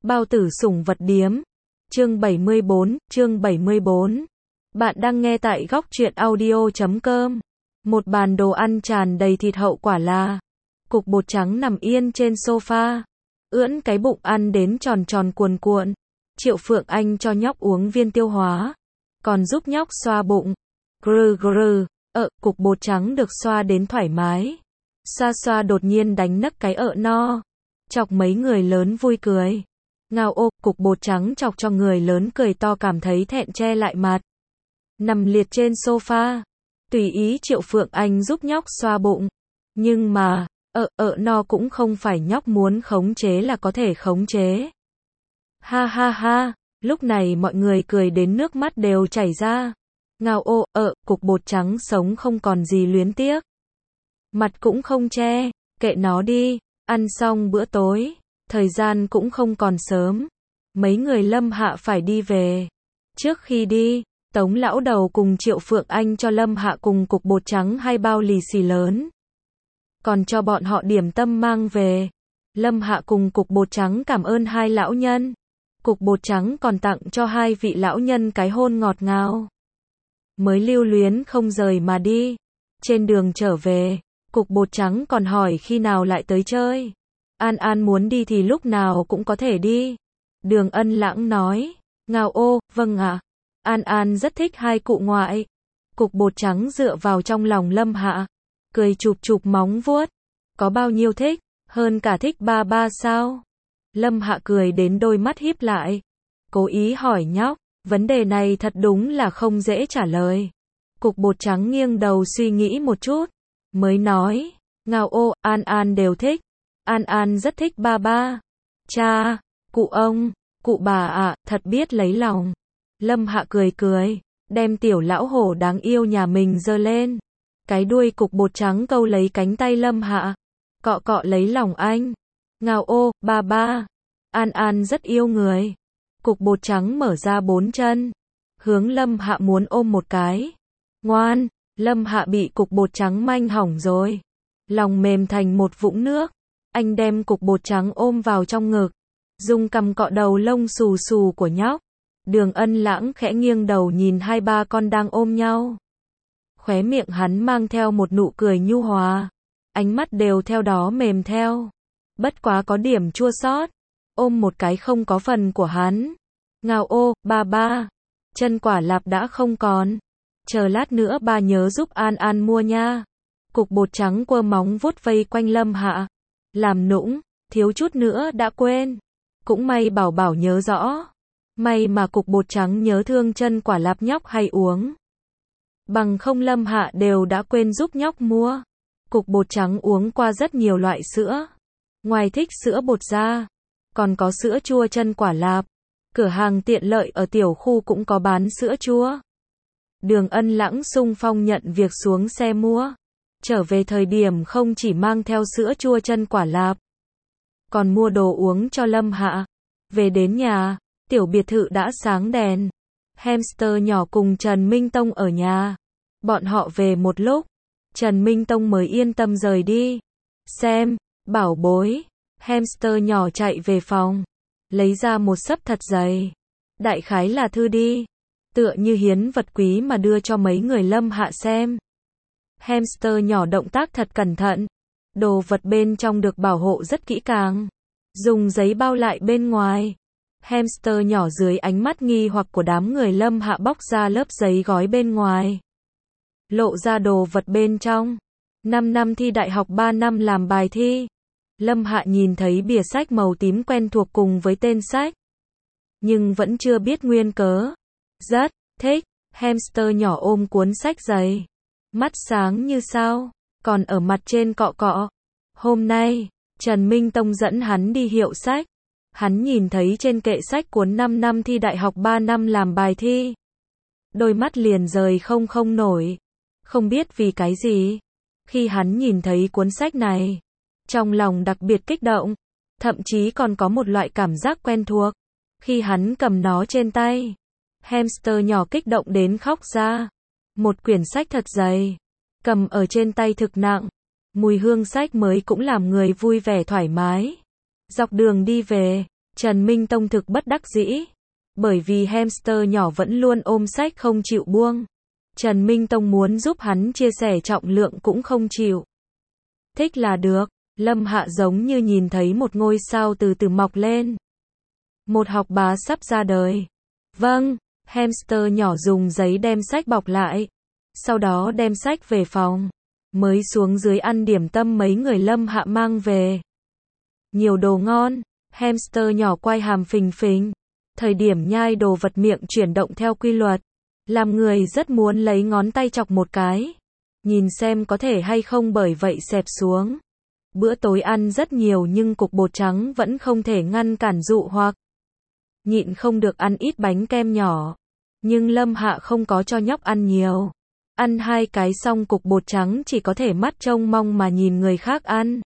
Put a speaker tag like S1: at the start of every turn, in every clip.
S1: Bao tử sủng vật điếm. Chương 74. Bạn đang nghe tại góc truyện audio.com. Một bàn đồ ăn tràn đầy thịt hậu quả là cục bột trắng nằm yên trên sofa, ưỡn cái bụng ăn đến tròn tròn cuồn cuộn. Triệu Phượng Anh cho nhóc uống viên tiêu hóa, còn giúp nhóc xoa bụng. Grừ grừ, cục bột trắng được xoa đến thoải mái. Xoa xoa đột nhiên đánh nấc cái no. Chọc mấy người lớn vui cười. Ngao ô, cục bột trắng chọc cho người lớn cười to cảm thấy thẹn che lại mặt. Nằm liệt trên sofa, tùy ý Triệu Phượng Anh giúp nhóc xoa bụng. Nhưng mà, no cũng không phải nhóc muốn khống chế là có thể khống chế. Ha ha ha, lúc này mọi người cười đến nước mắt đều chảy ra. Ngao ô, cục bột trắng sống không còn gì luyến tiếc. Mặt cũng không che, kệ nó đi, ăn xong bữa tối, thời gian cũng không còn sớm. Mấy người Lâm Hạ phải đi về. Trước khi đi, Tống lão đầu cùng Triệu Phượng Anh cho Lâm Hạ cùng cục bột trắng 2 bao lì xì lớn. Còn cho bọn họ điểm tâm mang về. Lâm Hạ cùng cục bột trắng cảm ơn 2 lão nhân. Cục bột trắng còn tặng cho 2 vị lão nhân cái hôn ngọt ngào. Mới lưu luyến không rời mà đi. Trên đường trở về, cục bột trắng còn hỏi khi nào lại tới chơi. An An muốn đi thì lúc nào cũng có thể đi. Đường Ân Lãng nói. Ngao ô, vâng ạ. An An rất thích 2 cụ ngoại. Cục bột trắng dựa vào trong lòng Lâm Hạ, cười chụp chụp móng vuốt. Có bao nhiêu thích, hơn cả thích ba ba sao? Lâm Hạ cười đến đôi mắt híp lại. Cố ý hỏi nhóc, vấn đề này thật đúng là không dễ trả lời. Cục bột trắng nghiêng đầu suy nghĩ một chút, mới nói. Ngao ô, An An đều thích. An An rất thích ba ba, cha, cụ ông, cụ bà ạ, thật biết lấy lòng. Lâm Hạ cười cười, đem tiểu lão hổ đáng yêu nhà mình giơ lên. Cái đuôi cục bột trắng câu lấy cánh tay Lâm Hạ, cọ cọ lấy lòng anh. Ngao ô, ba ba, An An rất yêu người. Cục bột trắng mở ra 4 chân, hướng Lâm Hạ muốn ôm một cái. Ngoan, Lâm Hạ bị cục bột trắng manh hỏng rồi. Lòng mềm thành một vũng nước. Anh đem cục bột trắng ôm vào trong ngực, dùng cằm cọ đầu lông xù xù của nhóc. Đường Ân Lãng khẽ nghiêng đầu nhìn 2 ba con đang ôm nhau. Khóe miệng hắn mang theo một nụ cười nhu hòa. Ánh mắt đều theo đó mềm theo. Bất quá có điểm chua xót. Ôm một cái không có phần của hắn. Ngao ô, ba ba. Chân quả lạp đã không còn. Chờ lát nữa ba nhớ giúp An An mua nha. Cục bột trắng quơ móng vuốt vây quanh Lâm Hạ. Làm nũng, thiếu chút nữa đã quên. Cũng may bảo bảo nhớ rõ. May mà cục bột trắng nhớ thương chân quả lạp nhóc hay uống. Bằng không Lâm Hạ đều đã quên giúp nhóc mua. Cục bột trắng uống qua rất nhiều loại sữa. Ngoài thích sữa bột ra, còn có sữa chua chân quả lạp. Cửa hàng tiện lợi ở tiểu khu cũng có bán sữa chua. Đường Ân Lãng xung phong nhận việc xuống xe mua. Trở về thời điểm không chỉ mang theo sữa chua chân quả lạp, còn mua đồ uống cho Lâm Hạ. Về đến nhà, tiểu biệt thự đã sáng đèn. Hamster nhỏ cùng Trần Minh Tông ở nhà. Bọn họ về một lúc, Trần Minh Tông mới yên tâm rời đi. Xem, bảo bối. Hamster nhỏ chạy về phòng, lấy ra một xấp thật dày. Đại khái là thư đi. Tựa như hiến vật quý mà đưa cho mấy người Lâm Hạ xem. Hamster nhỏ động tác thật cẩn thận. Đồ vật bên trong được bảo hộ rất kỹ càng. Dùng giấy bao lại bên ngoài. Hamster nhỏ dưới ánh mắt nghi hoặc của đám người Lâm Hạ bóc ra lớp giấy gói bên ngoài. Lộ ra đồ vật bên trong. 5 năm thi đại học 3 năm làm bài thi. Lâm Hạ nhìn thấy bìa sách màu tím quen thuộc cùng với tên sách. Nhưng vẫn chưa biết nguyên cớ. Rất thích. Hamster nhỏ ôm cuốn sách dày. Mắt sáng như sao, còn ở mặt trên cọ cọ. Hôm nay, Trần Minh Tông dẫn hắn đi hiệu sách. Hắn nhìn thấy trên kệ sách cuốn 5 năm thi đại học 3 năm làm bài thi. Đôi mắt liền rời không nổi. Không biết vì cái gì. Khi hắn nhìn thấy cuốn sách này, trong lòng đặc biệt kích động. Thậm chí còn có một loại cảm giác quen thuộc. Khi hắn cầm nó trên tay, hamster nhỏ kích động đến khóc ra. Một quyển sách thật dày, cầm ở trên tay thực nặng. Mùi hương sách mới cũng làm người vui vẻ thoải mái. Dọc đường đi về, Trần Minh Tông thực bất đắc dĩ. Bởi vì hamster nhỏ vẫn luôn ôm sách không chịu buông. Trần Minh Tông muốn giúp hắn chia sẻ trọng lượng cũng không chịu. Thích là được. Lâm Hạ giống như nhìn thấy một ngôi sao từ từ mọc lên. Một học bá sắp ra đời. Vâng, hamster nhỏ dùng giấy đem sách bọc lại. Sau đó đem sách về phòng. Mới xuống dưới ăn điểm tâm mấy người Lâm Hạ mang về. Nhiều đồ ngon, hamster nhỏ quay hàm phình phình. Thời điểm nhai đồ vật miệng chuyển động theo quy luật. Làm người rất muốn lấy ngón tay chọc một cái. Nhìn xem có thể hay không bởi vậy xẹp xuống. Bữa tối ăn rất nhiều nhưng cục bột trắng vẫn không thể ngăn cản dụ hoặc. Nhịn không được ăn ít bánh kem nhỏ. Nhưng Lâm Hạ không có cho nhóc ăn nhiều. Ăn 2 cái xong cục bột trắng chỉ có thể mắt trông mong mà nhìn người khác ăn.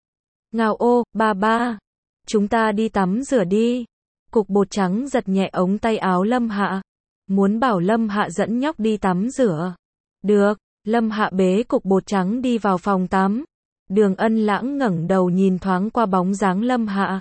S1: Ngào ô, ba. Chúng ta đi tắm rửa đi. Cục bột trắng giật nhẹ ống tay áo Lâm Hạ. Muốn bảo Lâm Hạ dẫn nhóc đi tắm rửa. Được, Lâm Hạ bế cục bột trắng đi vào phòng tắm. Đường Ân Lãng ngẩng đầu nhìn thoáng qua bóng dáng Lâm Hạ.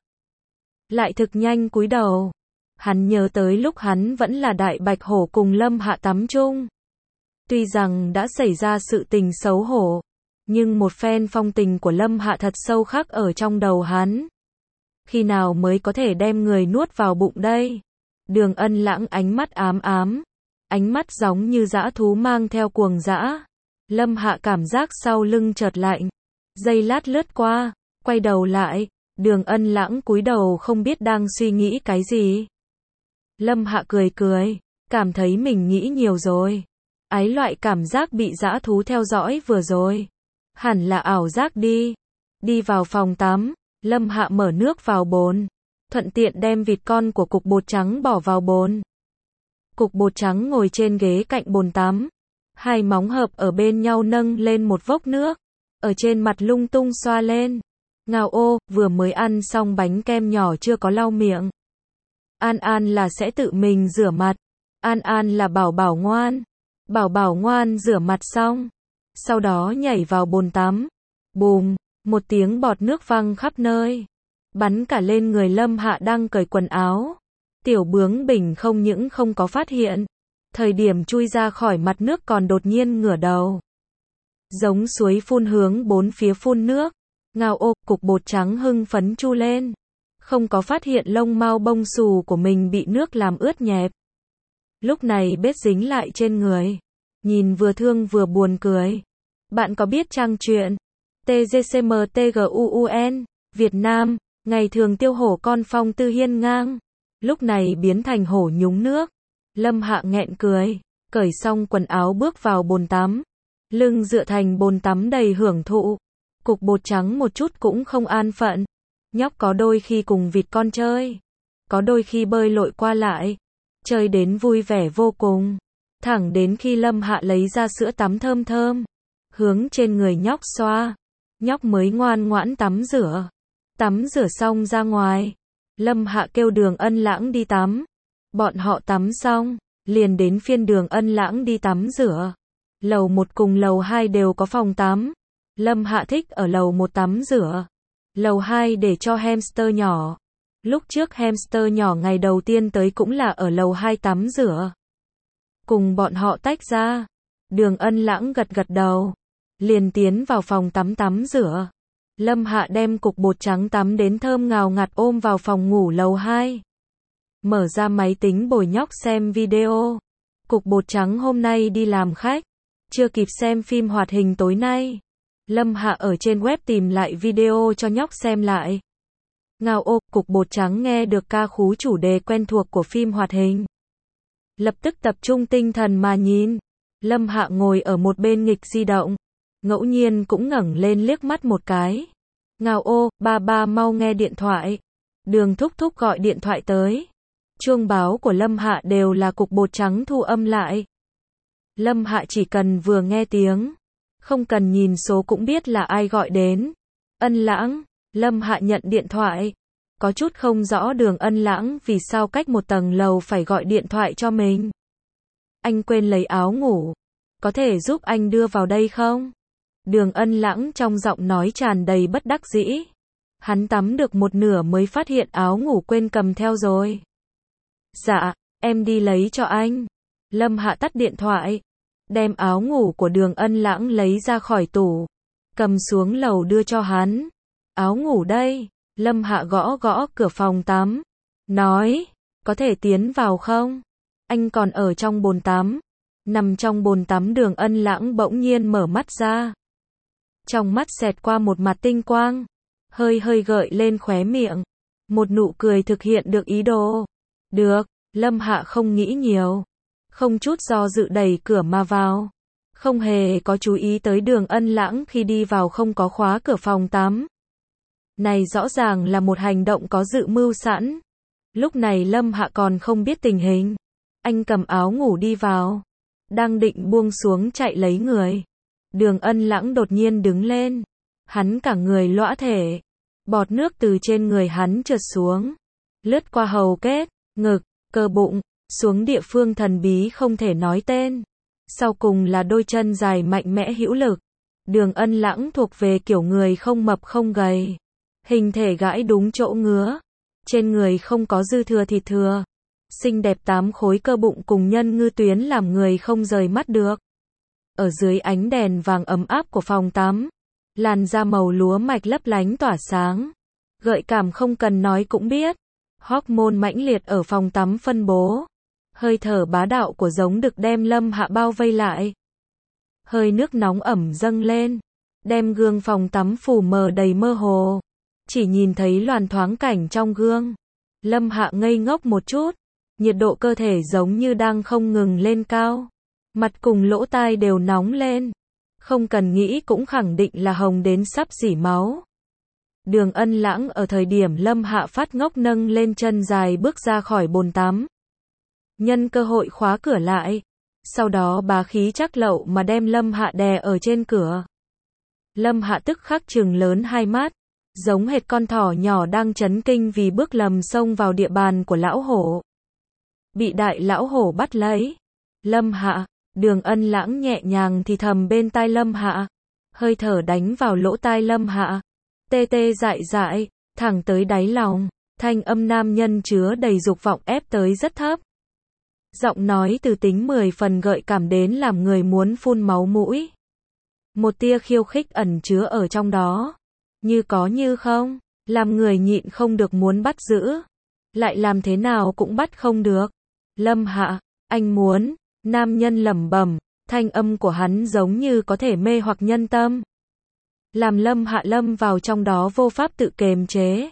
S1: Lại thực nhanh cúi đầu. Hắn nhớ tới lúc hắn vẫn là đại bạch hổ cùng Lâm Hạ tắm chung. Tuy rằng đã xảy ra sự tình xấu hổ, nhưng một phen phong tình của Lâm Hạ thật sâu khắc ở trong đầu hắn. Khi nào mới có thể đem người nuốt vào bụng đây? Đường Ân Lãng ánh mắt ám ám, ánh mắt giống như dã thú mang theo cuồng dã. Lâm Hạ cảm giác sau lưng chợt lạnh, giây lát lướt qua, quay đầu lại, Đường Ân Lãng cúi đầu không biết đang suy nghĩ cái gì. Lâm Hạ cười, cảm thấy mình nghĩ nhiều rồi. Ái loại cảm giác bị dã thú theo dõi vừa rồi. Hẳn là ảo giác đi. Đi vào phòng tắm, Lâm Hạ mở nước vào bồn. Thuận tiện đem vịt con của cục bột trắng bỏ vào bồn. Cục bột trắng ngồi trên ghế cạnh bồn tắm. 2 móng hợp ở bên nhau nâng lên một vốc nước. Ở trên mặt lung tung xoa lên. Ngào ô, vừa mới ăn xong bánh kem nhỏ chưa có lau miệng. An An là sẽ tự mình rửa mặt. An An là bảo bảo ngoan. Bảo bảo ngoan rửa mặt xong. Sau đó nhảy vào bồn tắm. Bùm, một tiếng bọt nước văng khắp nơi. Bắn cả lên người Lâm Hạ đang cởi quần áo. Tiểu bướng bỉnh không những không có phát hiện. Thời điểm chui ra khỏi mặt nước còn đột nhiên ngửa đầu. Giống suối phun hướng bốn phía phun nước. Ngào ô, cục bột trắng hưng phấn chu lên. Không có phát hiện lông mao bông xù của mình bị nước làm ướt nhẹp. Lúc này bết dính lại trên người. Nhìn vừa thương vừa buồn cười. Bạn có biết trang truyện TGCMTGUUN Việt Nam, ngày thường tiêu hổ con phong tư hiên ngang. Lúc này biến thành hổ nhúng nước. Lâm Hạ nghẹn cười. Cởi xong quần áo bước vào bồn tắm. Lưng dựa thành bồn tắm đầy hưởng thụ. Cục bột trắng một chút cũng không an phận. Nhóc có đôi khi cùng vịt con chơi. Có đôi khi bơi lội qua lại. Chơi đến vui vẻ vô cùng. Thẳng đến khi Lâm Hạ lấy ra sữa tắm thơm thơm. Hướng trên người nhóc xoa. Nhóc mới ngoan ngoãn tắm rửa. Tắm rửa xong ra ngoài. Lâm Hạ kêu Đường Ân Lãng đi tắm. Bọn họ tắm xong. Liền đến phiên Đường Ân Lãng đi tắm rửa. Lầu 1 cùng lầu 2 đều có phòng tắm. Lâm Hạ thích ở lầu 1 tắm rửa. Lầu 2 để cho hamster nhỏ. Lúc trước hamster nhỏ ngày đầu tiên tới cũng là ở lầu 2 tắm rửa. Cùng bọn họ tách ra. Đường Ân Lãng gật gật đầu. Liền tiến vào phòng tắm rửa. Lâm Hạ đem cục bột trắng tắm đến thơm ngào ngạt ôm vào phòng ngủ lầu 2. Mở ra máy tính bồi nhóc xem video. Cục bột trắng hôm nay đi làm khách. Chưa kịp xem phim hoạt hình tối nay. Lâm Hạ ở trên web tìm lại video cho nhóc xem lại. Ngào ô, cục bột trắng nghe được ca khúc chủ đề quen thuộc của phim hoạt hình. Lập tức tập trung tinh thần mà nhìn. Lâm Hạ ngồi ở một bên nghịch di động. Ngẫu nhiên cũng ngẩng lên liếc mắt một cái. Ngào ô, ba mau nghe điện thoại. Đường thúc thúc gọi điện thoại tới. Chuông báo của Lâm Hạ đều là cục bột trắng thu âm lại. Lâm Hạ chỉ cần vừa nghe tiếng. Không cần nhìn số cũng biết là ai gọi đến. Ân Lãng. Lâm Hạ nhận điện thoại. Có chút không rõ Đường Ân Lãng vì sao cách một tầng lầu phải gọi điện thoại cho mình. Anh quên lấy áo ngủ. Có thể giúp anh đưa vào đây không? Đường Ân Lãng trong giọng nói tràn đầy bất đắc dĩ. Hắn tắm được một nửa mới phát hiện áo ngủ quên cầm theo rồi. Dạ, em đi lấy cho anh. Lâm Hạ tắt điện thoại, đem áo ngủ của Đường Ân Lãng lấy ra khỏi tủ, cầm xuống lầu đưa cho hắn. Áo ngủ đây. Lâm Hạ gõ gõ cửa phòng tắm, nói, có thể tiến vào không? Anh còn ở trong bồn tắm. Nằm trong bồn tắm Đường Ân Lãng bỗng nhiên mở mắt ra. Trong mắt xẹt qua một mặt tinh quang, hơi hơi gợi lên khóe miệng. Một nụ cười thực hiện được ý đồ. Được, Lâm Hạ không nghĩ nhiều, không chút do dự đẩy cửa mà vào. Không hề có chú ý tới Đường Ân Lãng khi đi vào không có khóa cửa phòng tắm. Này rõ ràng là một hành động có dự mưu sẵn. Lúc này Lâm Hạ còn không biết tình hình. Anh cầm áo ngủ đi vào, đang định buông xuống chạy lấy người. Đường Ân Lãng đột nhiên đứng lên. Hắn cả người lõa thể. Bọt nước từ trên người hắn trượt xuống, lướt qua hầu kết, ngực, cơ bụng, xuống địa phương thần bí không thể nói tên. Sau cùng là đôi chân dài mạnh mẽ hữu lực. Đường Ân Lãng thuộc về kiểu người không mập không gầy. Hình thể gãi đúng chỗ ngứa. Trên người không có dư thừa thịt thừa. Xinh đẹp 8 khối cơ bụng cùng nhân ngư tuyến làm người không rời mắt được. Ở dưới ánh đèn vàng ấm áp của phòng tắm, làn da màu lúa mạch lấp lánh tỏa sáng. Gợi cảm không cần nói cũng biết. Hormone mãnh liệt ở phòng tắm phân bố. Hơi thở bá đạo của giống đực đem Lâm Hạ bao vây lại. Hơi nước nóng ẩm dâng lên, đem gương phòng tắm phủ mờ đầy mơ hồ. Chỉ nhìn thấy loàn thoáng cảnh trong gương. Lâm Hạ ngây ngốc một chút. Nhiệt độ cơ thể giống như đang không ngừng lên cao. Mặt cùng lỗ tai đều nóng lên. Không cần nghĩ cũng khẳng định là hồng đến sắp rỉ máu. Đường Ân Lãng ở thời điểm Lâm Hạ phát ngốc nâng lên chân dài bước ra khỏi bồn tắm. Nhân cơ hội khóa cửa lại. Sau đó bá khí chắc lậu mà đem Lâm Hạ đè ở trên cửa. Lâm Hạ tức khắc trừng lớn hai mắt. Giống hệt con thỏ nhỏ đang chấn kinh vì bước lầm xông vào địa bàn của lão hổ. Bị đại lão hổ bắt lấy. Lâm Hạ, Đường Ân Lãng nhẹ nhàng thì thầm bên tai Lâm Hạ. Hơi thở đánh vào lỗ tai Lâm Hạ. Tê tê dại dại, thẳng tới đáy lòng. Thanh âm nam nhân chứa đầy dục vọng ép tới rất thấp. Giọng nói từ tính 10 phần gợi cảm đến làm người muốn phun máu mũi. Một tia khiêu khích ẩn chứa ở trong đó. Như có như không, làm người nhịn không được muốn bắt giữ. Lại làm thế nào cũng bắt không được. Lâm Hạ, anh muốn, nam nhân lẩm bẩm, thanh âm của hắn giống như có thể mê hoặc nhân tâm. Làm Lâm Hạ lâm vào trong đó vô pháp tự kiềm chế.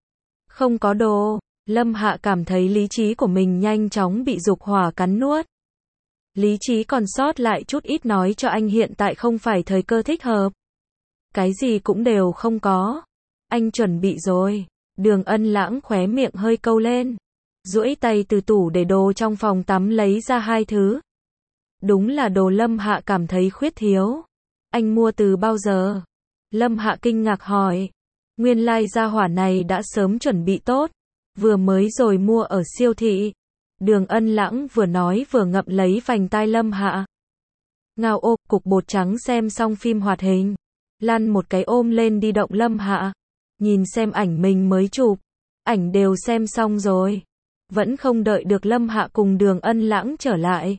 S1: Không có đồ, Lâm Hạ cảm thấy lý trí của mình nhanh chóng bị dục hỏa cắn nuốt. Lý trí còn sót lại chút ít nói cho anh hiện tại không phải thời cơ thích hợp. Cái gì cũng đều không có. Anh chuẩn bị rồi. Đường Ân Lãng khóe miệng hơi câu lên. Duỗi tay từ tủ để đồ trong phòng tắm lấy ra hai thứ. Đúng là đồ Lâm Hạ cảm thấy khuyết thiếu. Anh mua từ bao giờ? Lâm Hạ kinh ngạc hỏi. Nguyên lai gia hỏa này đã sớm chuẩn bị tốt. Vừa mới rồi mua ở siêu thị. Đường Ân Lãng vừa nói vừa ngậm lấy vành tai Lâm Hạ. Ngao ô, cục bột trắng xem xong phim hoạt hình. Lăn một cái ôm lên đi động Lâm Hạ. Nhìn xem ảnh mình mới chụp. Ảnh đều xem xong rồi. Vẫn không đợi được Lâm Hạ cùng Đường Ân Lãng trở lại.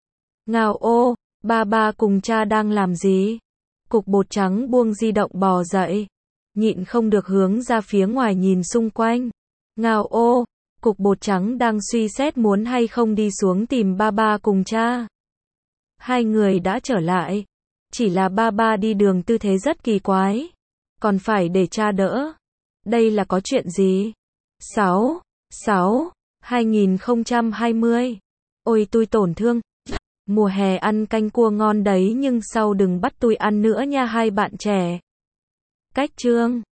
S1: Ngao ô, ba cùng cha đang làm gì? Cục bột trắng buông di động bò dậy. Nhịn không được hướng ra phía ngoài nhìn xung quanh. Ngao ô, cục bột trắng đang suy xét muốn hay không đi xuống tìm ba cùng cha. Hai người đã trở lại. Chỉ là ba đi đường tư thế rất kỳ quái. Còn phải để cha đỡ. Đây là có chuyện gì? 2020. Ôi tôi tổn thương. Mùa hè ăn canh cua ngon đấy nhưng sau đừng bắt tôi ăn nữa nha hai bạn trẻ. Cách chương